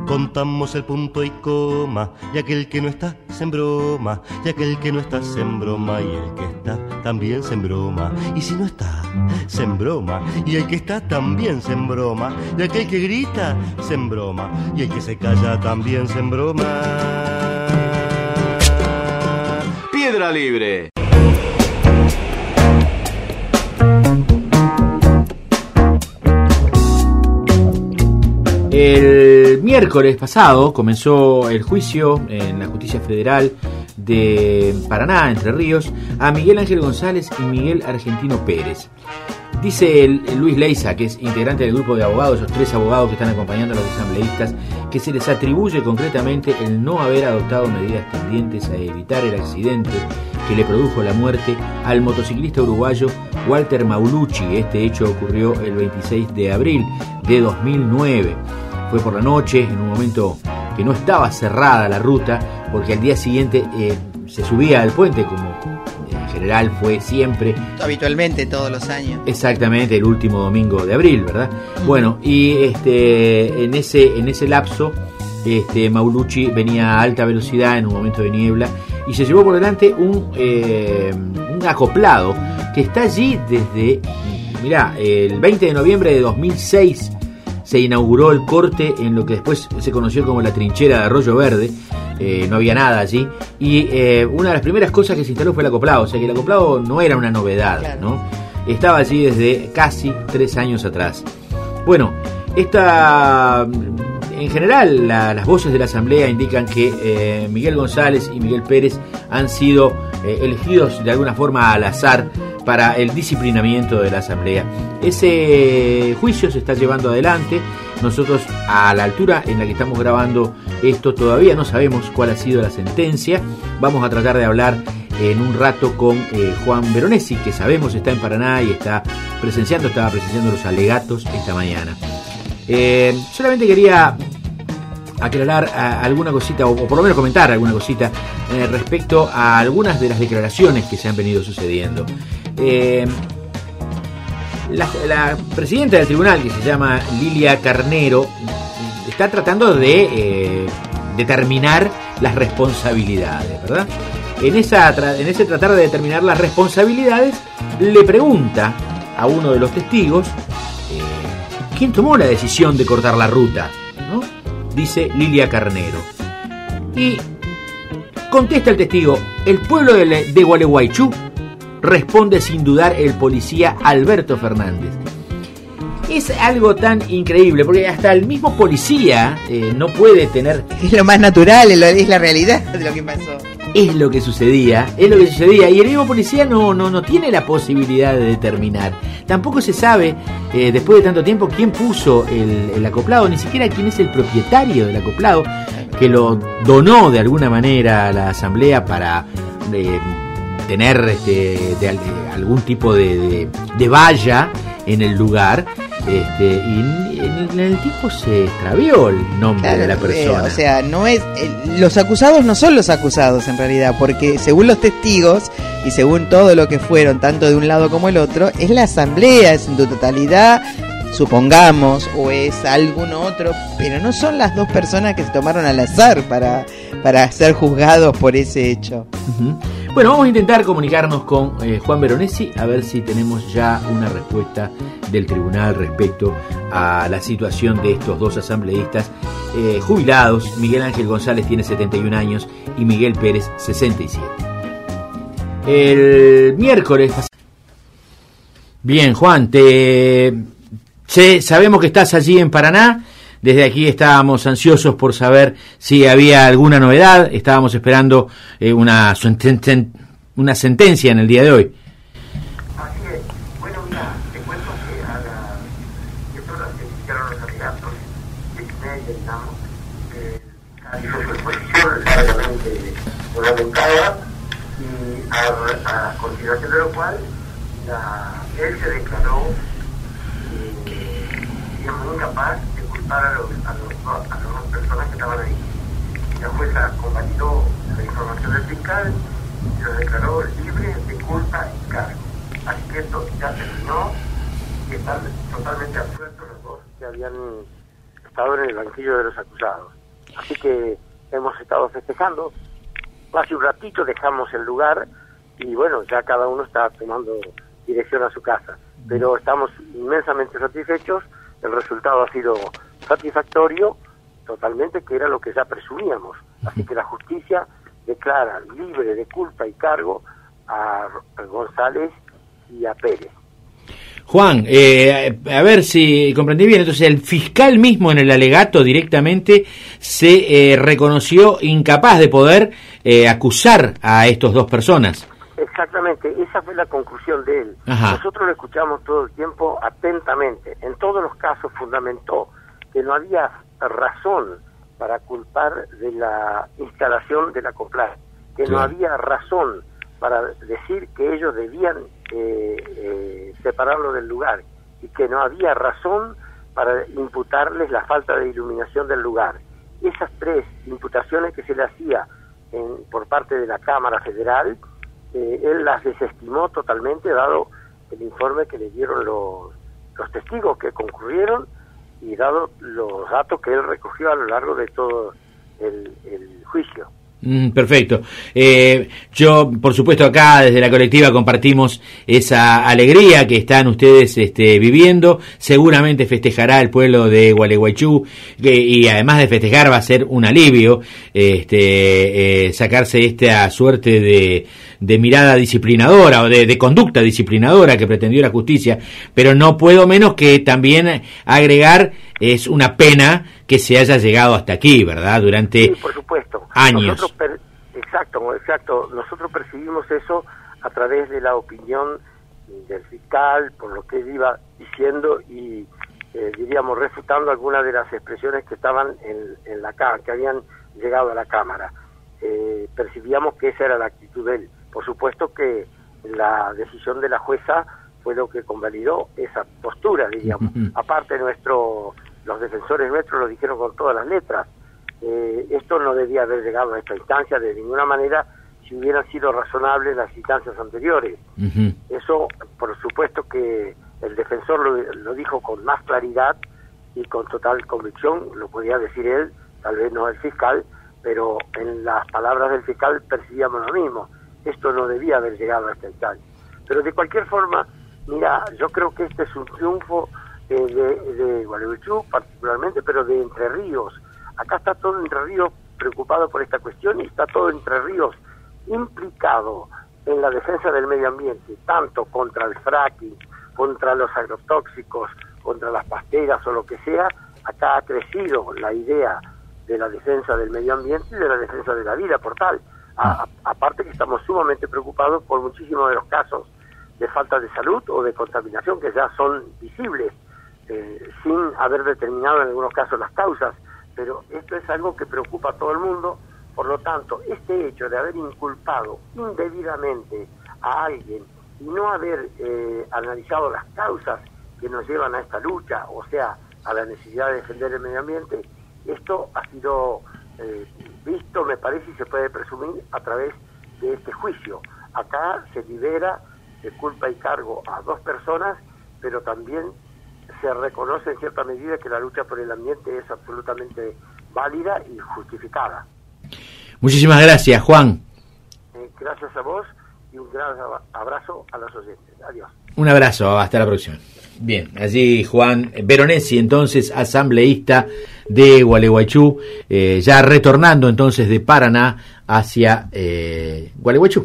contamos el punto y coma, y aquel que no está se embroma, y aquel que no está se embroma, y el que está también se embroma, y si no está, se embroma, y el que está también se embroma, y aquel que grita se embroma, y el que se calla también se embroma. Piedra Libre. El miércoles pasado comenzó el juicio en la Justicia Federal de Paraná, Entre Ríos, a Miguel Ángel González y Miguel Argentino Pérez. Dice Luis Leiza, que es integrante del grupo de abogados, esos 3 abogados que están acompañando a los asambleístas, que se les atribuye concretamente el no haber adoptado medidas tendientes a evitar el accidente que le produjo la muerte al motociclista uruguayo Walter Maulucci. Este hecho ocurrió el 26 de abril de 2009. Fue por la noche, en un momento que no estaba cerrada la ruta, porque al día siguiente se subía al puente, como en general fue siempre. Habitualmente, todos los años. Exactamente, el último domingo de abril, ¿verdad? Bueno, y en ese lapso, Maulucci venía a alta velocidad en un momento de niebla y se llevó por delante un acoplado que está allí desde, mirá, el 20 de noviembre de 2006 se inauguró el corte en lo que después se conoció como la trinchera de Arroyo Verde. No había nada allí y una de las primeras cosas que se instaló fue el acoplado, o sea que el acoplado no era una novedad, claro, ¿no? Estaba allí desde casi 3 años atrás. Bueno, en general las voces de la Asamblea indican que Miguel González y Miguel Pérez han sido elegidos de alguna forma al azar para el disciplinamiento de la Asamblea. Ese juicio se está llevando adelante. Nosotros, a la altura en la que estamos grabando esto, todavía no sabemos cuál ha sido la sentencia. Vamos a tratar de hablar en un rato con Juan Veronesi, que sabemos está en Paraná y estaba presenciando los alegatos esta mañana. Solamente quería aclarar alguna cosita, o por lo menos comentar alguna cosita respecto a algunas de las declaraciones que se han venido sucediendo. La presidenta del tribunal, que se llama Lilia Carnero, está tratando de determinar las responsabilidades, ¿verdad? En ese tratar de determinar las responsabilidades, le pregunta a uno de los testigos quién tomó la decisión de cortar la ruta, ¿no? Dice Lilia Carnero. Y contesta el testigo: el pueblo de Gualeguaychú. Responde sin dudar el policía Alberto Fernández. Es algo tan increíble, porque hasta el mismo policía no puede tener... Es lo más natural, es la realidad de lo que pasó. Es lo que sucedía, y el mismo policía no tiene la posibilidad de determinar. Tampoco se sabe, después de tanto tiempo, quién puso el acoplado, ni siquiera quién es el propietario del acoplado, que lo donó de alguna manera a la Asamblea para... tener algún tipo de valla en el lugar, y en el tiempo se extravió el nombre, claro, de la persona. O sea, no es los acusados no son los acusados en realidad, porque según los testigos y según todo lo que fueron, tanto de un lado como el otro, es la Asamblea, es en su totalidad, supongamos, o es algún otro, pero no son las 2 personas que se tomaron al azar para ser juzgados por ese hecho. Uh-huh. Bueno, vamos a intentar comunicarnos con Juan Veronesi, a ver si tenemos ya una respuesta del tribunal respecto a la situación de estos 2 asambleístas jubilados. Miguel Ángel González tiene 71 años y Miguel Pérez 67. El miércoles... Bien, Juan, sabemos que estás allí en Paraná. Desde aquí estábamos ansiosos por saber si había alguna novedad. Estábamos esperando una sentencia en el día de hoy. Así es. Bueno, mira, te cuento que a las 10 horas se iniciaron los alegatos, 10:30, digamos, hizo su exposición largamente fundamentada, y a continuación de lo cual él se declaró digamos, incapaz de culpar a las 2 personas que estaban ahí. La jueza convalidó la información del fiscal y los declaró libres de culpa y cargo. Así que esto ya terminó y están totalmente absueltos los 2 que habían estado en el banquillo de los acusados. Así que hemos estado festejando. Hace un ratito dejamos el lugar y bueno, ya cada uno está tomando dirección a su casa. Pero estamos inmensamente satisfechos, el resultado ha sido satisfactorio totalmente, que era lo que ya presumíamos. Así que la justicia declara libre de culpa y cargo a González y a Pérez. Juan, a ver si comprendí bien, entonces el fiscal mismo en el alegato directamente se reconoció incapaz de poder acusar a estos dos personas. Exactamente, esa fue la conclusión de él. Ajá. Nosotros lo escuchamos todo el tiempo atentamente. En todos los casos fundamentó que no había razón para culpar de la instalación de la COPLAR, que no había razón para decir que ellos debían separarlo del lugar y que no había razón para imputarles la falta de iluminación del lugar. Esas tres imputaciones que se le hacía por parte de la Cámara Federal, él las desestimó totalmente, dado el informe que le dieron los testigos que concurrieron y dado los datos que él recogió a lo largo de todo el juicio. Perfecto. Yo, por supuesto, acá desde la colectiva compartimos esa alegría que están ustedes viviendo. Seguramente festejará el pueblo de Gualeguaychú y además de festejar va a ser un alivio sacarse esta suerte de mirada disciplinadora o de conducta disciplinadora que pretendió la justicia, pero no puedo menos que también agregar, es una pena que se haya llegado hasta aquí, ¿verdad? Durante sí, por supuesto. Años. Exacto. Nosotros percibimos eso a través de la opinión del fiscal, por lo que él iba diciendo y, diríamos, refutando algunas de las expresiones que estaban en la Cámara, que habían llegado a la Cámara. Percibíamos que esa era la actitud de él. Por supuesto que la decisión de la jueza fue lo que convalidó esa postura, diríamos. Aparte, los defensores nuestros lo dijeron con todas las letras. Esto no debía haber llegado a esta instancia de ninguna manera si hubieran sido razonables las instancias anteriores. Eso, por supuesto que el defensor lo dijo con más claridad y con total convicción, lo podía decir él, tal vez no el fiscal, pero en las palabras del fiscal percibíamos lo mismo. Esto no debía haber llegado a esta instancia. Pero de cualquier forma, mira, yo creo que este es un triunfo de Gualeguaychú particularmente, pero de Entre Ríos. Acá está todo Entre Ríos preocupado por esta cuestión y está todo Entre Ríos implicado en la defensa del medio ambiente, tanto contra el fracking, contra los agrotóxicos, contra las pasteras o lo que sea. Acá ha crecido la idea de la defensa del medio ambiente y de la defensa de la vida por tal. Aparte que estamos sumamente preocupados por muchísimos de los casos de falta de salud o de contaminación que ya son visibles, sin haber determinado en algunos casos las causas, pero esto es algo que preocupa a todo el mundo. Por lo tanto, este hecho de haber inculpado indebidamente a alguien y no haber analizado las causas que nos llevan a esta lucha, o sea, a la necesidad de defender el medio ambiente, esto ha sido visto, me parece, y se puede presumir a través de este juicio. Acá se libera de culpa y cargo a dos personas, pero también se reconoce en cierta medida que la lucha por el ambiente es absolutamente válida y justificada. Muchísimas gracias, Juan. Gracias a vos y un gran abrazo a los oyentes. Adiós. Un abrazo, hasta la próxima. Bien, allí Juan Veronesi, entonces asambleísta de Gualeguaychú, ya retornando entonces de Paraná hacia Gualeguaychú.